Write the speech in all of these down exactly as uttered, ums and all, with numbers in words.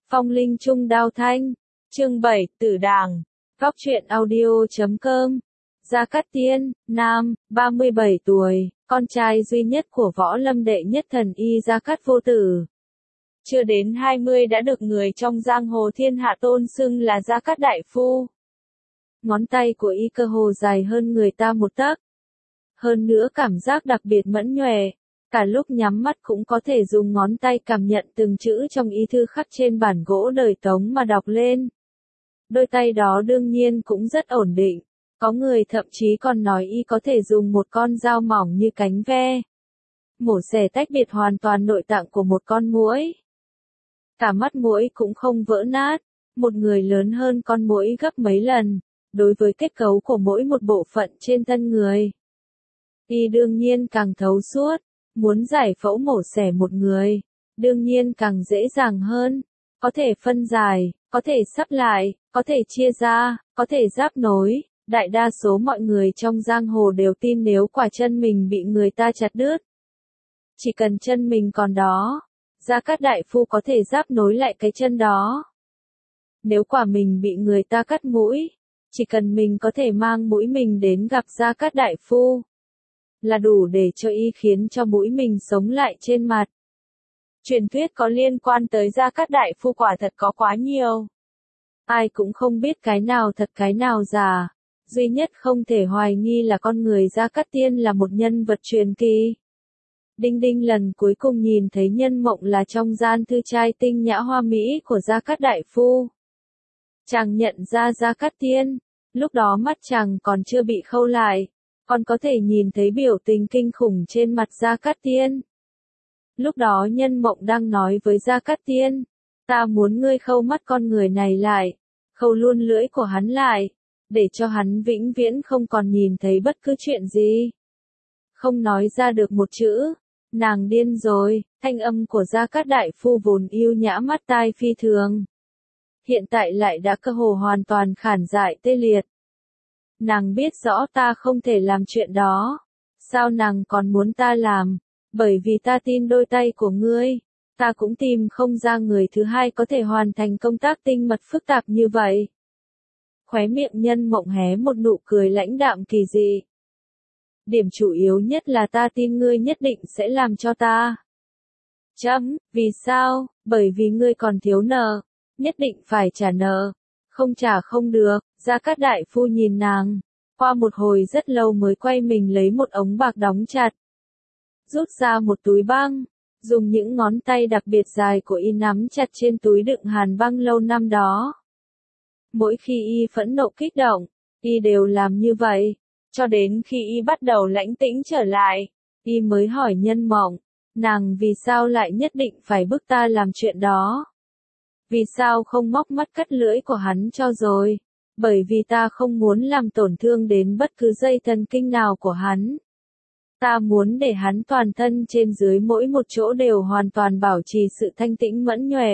Phong linh trung đao thanh. Chương bảy, Tử Đàng. Góc truyện audio chấm com. Gia Cát Tiên, nam, ba mươi bảy tuổi, con trai duy nhất của Võ Lâm đệ nhất thần y Gia Cát Vô Tử. Chưa đến hai mươi đã được người trong giang hồ thiên hạ tôn xưng là Gia Cát Đại Phu. Ngón tay của y cơ hồ dài hơn người ta một tấc. Hơn nữa cảm giác đặc biệt mẫn nhòe, cả lúc nhắm mắt cũng có thể dùng ngón tay cảm nhận từng chữ trong y thư khắc trên bản gỗ đời Tống mà đọc lên. Đôi tay đó đương nhiên cũng rất ổn định, có người thậm chí còn nói y có thể dùng một con dao mỏng như cánh ve, mổ xẻ tách biệt hoàn toàn nội tạng của một con muỗi. Cả mắt muỗi cũng không vỡ nát, một người lớn hơn con muỗi gấp mấy lần, đối với kết cấu của mỗi một bộ phận trên thân người. Y đương nhiên càng thấu suốt, muốn giải phẫu mổ xẻ một người, đương nhiên càng dễ dàng hơn, có thể phân giải, có thể sắp lại, có thể chia ra, có thể giáp nối. Đại đa số mọi người trong giang hồ đều tin nếu quả chân mình bị người ta chặt đứt, chỉ cần chân mình còn đó, Gia Cát Đại Phu có thể giáp nối lại cái chân đó. Nếu quả mình bị người ta cắt mũi, chỉ cần mình có thể mang mũi mình đến gặp Gia Cát Đại Phu, là đủ để cho y khiến cho mũi mình sống lại trên mặt. Truyền thuyết có liên quan tới Gia Cát Đại Phu quả thật có quá nhiều. Ai cũng không biết cái nào thật cái nào giả. Duy nhất không thể hoài nghi là con người Gia Cát Tiên là một nhân vật truyền kỳ. Đinh Đinh lần cuối cùng nhìn thấy Nhân Mộng là trong gian thư trai tinh nhã hoa mỹ của Gia Cát Đại Phu. Chàng nhận ra Gia Cát Tiên, lúc đó mắt chàng còn chưa bị khâu lại, còn có thể nhìn thấy biểu tình kinh khủng trên mặt Gia Cát Tiên. Lúc đó Nhân Mộng đang nói với Gia Cát Tiên, ta muốn ngươi khâu mắt con người này lại, khâu luôn lưỡi của hắn lại, để cho hắn vĩnh viễn không còn nhìn thấy bất cứ chuyện gì. Không nói ra được một chữ, nàng điên rồi, thanh âm của Gia Cát Đại Phu vốn yêu nhã mắt tai phi thường. Hiện tại lại đã cơ hồ hoàn toàn khản dại tê liệt. Nàng biết rõ ta không thể làm chuyện đó. Sao nàng còn muốn ta làm? Bởi vì ta tin đôi tay của ngươi. Ta cũng tìm không ra người thứ hai có thể hoàn thành công tác tinh mật phức tạp như vậy. Khóe miệng Nhân Mộng hé một nụ cười lãnh đạm kỳ dị. Điểm chủ yếu nhất là ta tin ngươi nhất định sẽ làm cho ta. Chấm, vì sao? Bởi vì ngươi còn thiếu nợ, nhất định phải trả nợ. Không trả không được. Gia Cát Đại Phu nhìn nàng, qua một hồi rất lâu mới quay mình lấy một ống bạc đóng chặt. Rút ra một túi băng, dùng những ngón tay đặc biệt dài của y nắm chặt trên túi đựng hàn băng lâu năm đó. Mỗi khi y phẫn nộ kích động, y đều làm như vậy, cho đến khi y bắt đầu lãnh tĩnh trở lại, y mới hỏi Nhân Mộng, nàng vì sao lại nhất định phải bức ta làm chuyện đó? Vì sao không móc mắt cắt lưỡi của hắn cho rồi? Bởi vì ta không muốn làm tổn thương đến bất cứ dây thần kinh nào của hắn. Ta muốn để hắn toàn thân trên dưới mỗi một chỗ đều hoàn toàn bảo trì sự thanh tĩnh mẫn nhòe.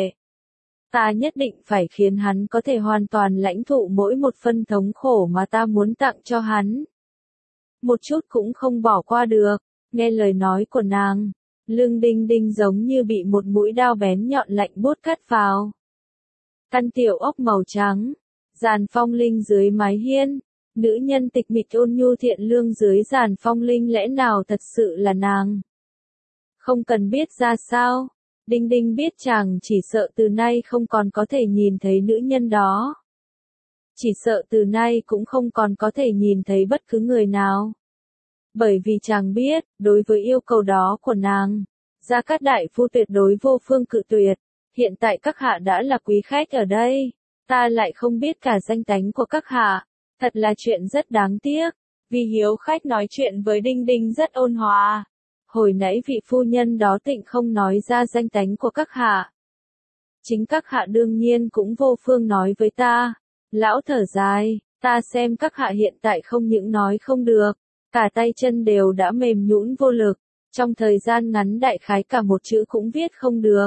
Ta nhất định phải khiến hắn có thể hoàn toàn lãnh thụ mỗi một phân thống khổ mà ta muốn tặng cho hắn. Một chút cũng không bỏ qua được. Nghe lời nói của nàng, lưng Đinh Đinh giống như bị một mũi dao bén nhọn lạnh buốt cắt vào. Căn tiểu ốc màu trắng, giàn phong linh dưới mái hiên, nữ nhân tịch mịch ôn nhu thiện lương dưới giàn phong linh lẽ nào thật sự là nàng? Không cần biết ra sao, Đinh Đinh biết chàng chỉ sợ từ nay không còn có thể nhìn thấy nữ nhân đó. Chỉ sợ từ nay cũng không còn có thể nhìn thấy bất cứ người nào. Bởi vì chàng biết, đối với yêu cầu đó của nàng, Gia Cát Đại Phu tuyệt đối vô phương cự tuyệt. Hiện tại các hạ đã là quý khách ở đây, ta lại không biết cả danh tánh của các hạ, thật là chuyện rất đáng tiếc. Vì hiếu khách nói chuyện với Đinh Đinh rất ôn hòa. Hồi nãy vị phu nhân đó tịnh không nói ra danh tánh của các hạ. Chính các hạ đương nhiên cũng vô phương nói với ta. Lão thở dài, ta xem các hạ hiện tại không những nói không được, cả tay chân đều đã mềm nhũn vô lực, trong thời gian ngắn đại khái cả một chữ cũng viết không được.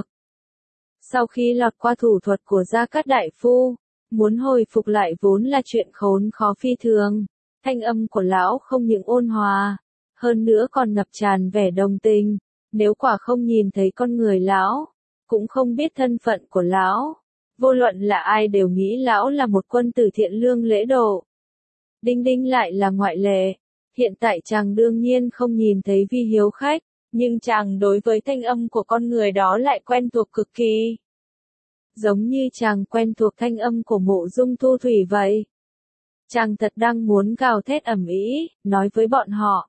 Sau khi lọt qua thủ thuật của Gia Cát Đại Phu, muốn hồi phục lại vốn là chuyện khốn khó phi thường. Thanh âm của lão không những ôn hòa, hơn nữa còn ngập tràn vẻ đồng tình. Nếu quả không nhìn thấy con người lão, cũng không biết thân phận của lão, Vô luận là ai đều nghĩ lão là một quân tử thiện lương lễ độ. Đinh Đinh lại là ngoại lệ. Hiện tại chàng đương nhiên không nhìn thấy Vi Hiếu khách, nhưng chàng đối với thanh âm của con người đó lại quen thuộc cực kỳ. Giống như chàng quen thuộc thanh âm của Mộ Dung Thu Thủy vậy. Chàng thật đang muốn gào thét ầm ĩ, nói với bọn họ.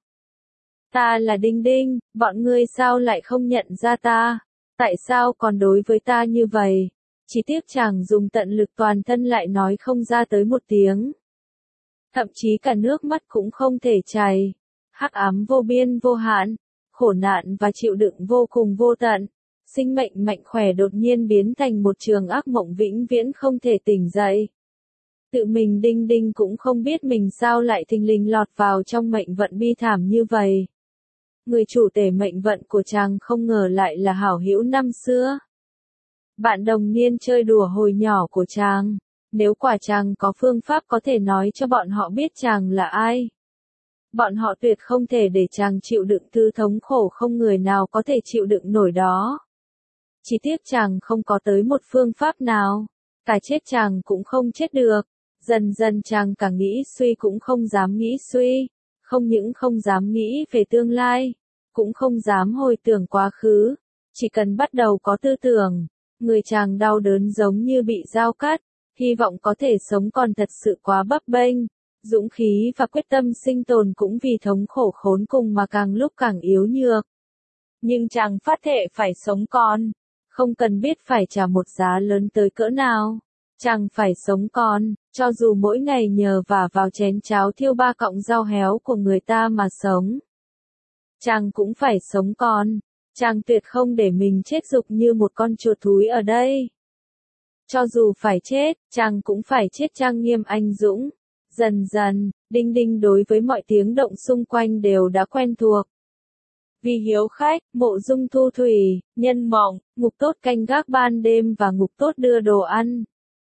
Ta là Đinh Đinh, bọn ngươi sao lại không nhận ra ta? Tại sao còn đối với ta như vậy? Chỉ tiếc chàng dùng tận lực toàn thân lại nói không ra tới một tiếng. Thậm chí cả nước mắt cũng không thể chảy. Hắc ám vô biên vô hạn, khổ nạn và chịu đựng vô cùng vô tận. Sinh mệnh mạnh khỏe đột nhiên biến thành một trường ác mộng vĩnh viễn không thể tỉnh dậy. Tự mình Đinh Đinh cũng không biết mình sao lại thình lình lọt vào trong mệnh vận bi thảm như vậy. Người chủ tể mệnh vận của chàng không ngờ lại là hảo hữu năm xưa. Bạn đồng niên chơi đùa hồi nhỏ của chàng. Nếu quả chàng có phương pháp có thể nói cho bọn họ biết chàng là ai. Bọn họ tuyệt không thể để chàng chịu đựng thứ thống khổ không người nào có thể chịu đựng nổi đó. Chỉ tiếc chàng không có tới một phương pháp nào. Cả chết chàng cũng không chết được. Dần dần chàng càng nghĩ suy cũng không dám nghĩ suy. Không những không dám nghĩ về tương lai. Cũng không dám hồi tưởng quá khứ. Chỉ cần bắt đầu có tư tưởng. Người chàng đau đớn giống như bị dao cắt. Hy vọng có thể sống còn thật sự quá bấp bênh. Dũng khí và quyết tâm sinh tồn cũng vì thống khổ khốn cùng mà càng lúc càng yếu nhược. Nhưng chàng phát thệ phải sống còn. Không cần biết phải trả một giá lớn tới cỡ nào. Chàng phải sống còn, cho dù mỗi ngày nhờ vả vào chén cháo thiêu ba cọng rau héo của người ta mà sống. Chàng cũng phải sống còn. Chàng tuyệt không để mình chết dục như một con chuột thúi ở đây. Cho dù phải chết, chàng cũng phải chết trang nghiêm anh dũng. Dần dần, Đinh Đinh đối với mọi tiếng động xung quanh đều đã quen thuộc. Vi Hiếu khách, Mộ Dung Thu Thủy, Nhân Mộng, Ngục Tốt canh gác ban đêm và Ngục Tốt đưa đồ ăn.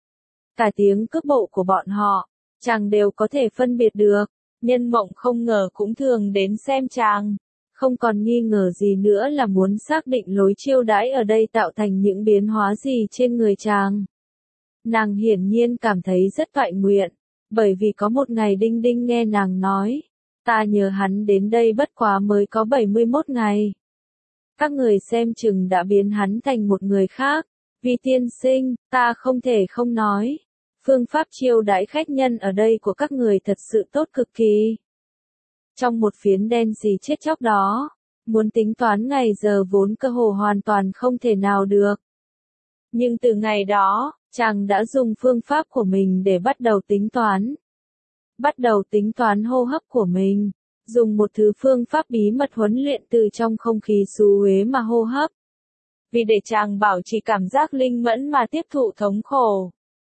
Cả tiếng cước bộ của bọn họ, chàng đều có thể phân biệt được. Nhân Mộng không ngờ cũng thường đến xem chàng. Không còn nghi ngờ gì nữa là muốn xác định lối chiêu đãi ở đây tạo thành những biến hóa gì trên người chàng. Nàng hiển nhiên cảm thấy rất toại nguyện, bởi vì có một ngày Đinh Đinh nghe nàng nói, ta nhờ hắn đến đây bất quá mới có bảy mươi mốt ngày. Các người xem chừng đã biến hắn thành một người khác, vì tiên sinh, ta không thể không nói. Phương pháp chiêu đãi khách nhân ở đây của các người thật sự tốt cực kỳ. Trong một phiến đen xì chết chóc đó, muốn tính toán ngày giờ vốn cơ hồ hoàn toàn không thể nào được. Nhưng từ ngày đó, chàng đã dùng phương pháp của mình để bắt đầu tính toán. Bắt đầu tính toán hô hấp của mình, dùng một thứ phương pháp bí mật huấn luyện từ trong không khí xứ Huế mà hô hấp. Vì để chàng bảo trì cảm giác linh mẫn mà tiếp thụ thống khổ.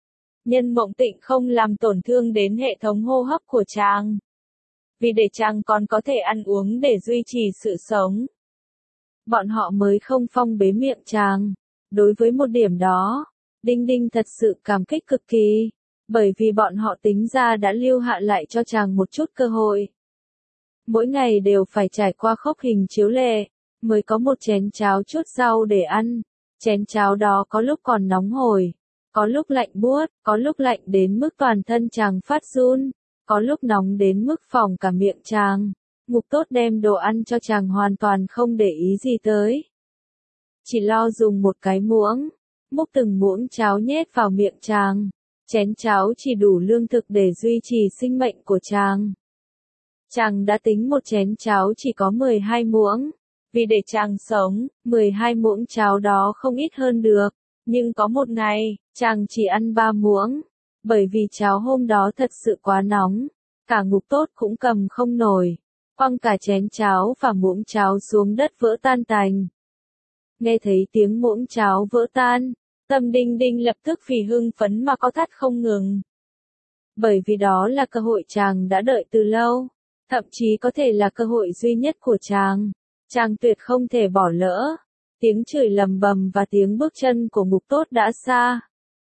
Nhân Mộng Tịnh không làm tổn thương đến hệ thống hô hấp của chàng. Vì để chàng còn có thể ăn uống để duy trì sự sống. Bọn họ mới không phong bế miệng chàng. Đối với một điểm đó, Đinh Đinh thật sự cảm kích cực kỳ, bởi vì bọn họ tính ra đã lưu hạ lại cho chàng một chút cơ hội. Mỗi ngày đều phải trải qua khốc hình chiếu lệ, mới có một chén cháo chút rau để ăn. Chén cháo đó có lúc còn nóng hổi, có lúc lạnh buốt, có lúc lạnh đến mức toàn thân chàng phát run, có lúc nóng đến mức phỏng cả miệng chàng. Ngục Tốt đem đồ ăn cho chàng hoàn toàn không để ý gì tới. Chỉ lo dùng một cái muỗng, múc từng muỗng cháo nhét vào miệng chàng. Chén cháo chỉ đủ lương thực để duy trì sinh mệnh của chàng. Chàng đã tính một chén cháo chỉ có mười hai muỗng. Vì để chàng sống, mười hai muỗng cháo đó không ít hơn được. Nhưng có một ngày, chàng chỉ ăn ba muỗng. Bởi vì cháo hôm đó thật sự quá nóng. Cả Ngục Tốt cũng cầm không nổi. Quăng cả chén cháo và muỗng cháo xuống đất vỡ tan tành. Nghe thấy tiếng muỗng cháo vỡ tan, tâm Đinh Đinh lập tức vì hưng phấn mà co thắt không ngừng. Bởi vì đó là cơ hội chàng đã đợi từ lâu, thậm chí có thể là cơ hội duy nhất của chàng. Chàng tuyệt không thể bỏ lỡ. Tiếng chửi lầm bầm và tiếng bước chân của Ngục Tốt đã xa.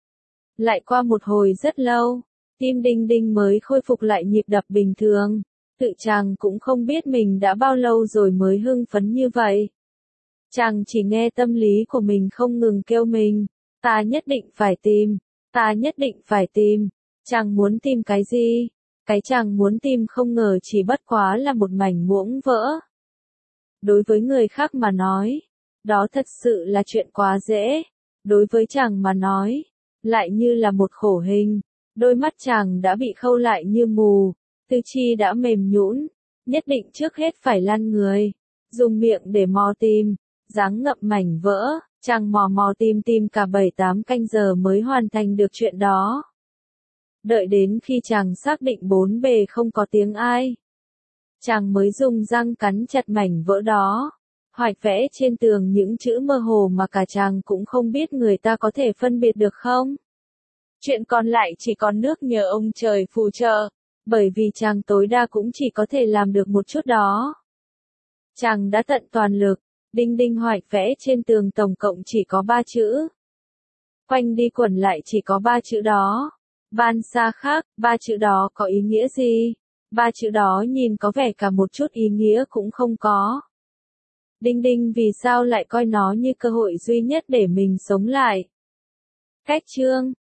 Lại qua một hồi rất lâu, tim Đinh Đinh mới khôi phục lại nhịp đập bình thường. Tự chàng cũng không biết mình đã bao lâu rồi mới hưng phấn như vậy. Chàng chỉ nghe tâm lý của mình không ngừng kêu mình, Ta nhất định phải tìm, ta nhất định phải tìm. Chàng muốn tìm cái gì? Cái chàng muốn tìm không ngờ chỉ bất quá là một mảnh muỗng vỡ. Đối với người khác mà nói, đó thật sự là chuyện quá dễ. Đối với chàng mà nói, lại như là một khổ hình. Đôi mắt chàng đã bị khâu lại như mù, tư chi đã mềm nhũn, nhất định trước hết phải lăn người, dùng miệng để mò tìm, dáng ngậm mảnh vỡ, chàng mò mò tìm tìm cả bảy tám canh giờ mới hoàn thành được chuyện đó. Đợi đến khi chàng xác định bốn bề không có tiếng ai, chàng mới dùng răng cắn chặt mảnh vỡ đó, hoạch vẽ trên tường những chữ mơ hồ mà cả chàng cũng không biết người ta có thể phân biệt được không. Chuyện còn lại chỉ còn nước nhờ ông trời phù trợ, bởi vì chàng tối đa cũng chỉ có thể làm được một chút đó. Chàng đã tận toàn lực, đinh đinh hoạch vẽ trên tường tổng cộng chỉ có ba chữ. Quanh đi quẩn lại chỉ có ba chữ đó. Ban xa khác, ba chữ đó có ý nghĩa gì? Ba chữ đó nhìn có vẻ cả một chút ý nghĩa cũng không có. Đinh đinh vì sao lại coi nó như cơ hội duy nhất để mình sống lại? Cách chương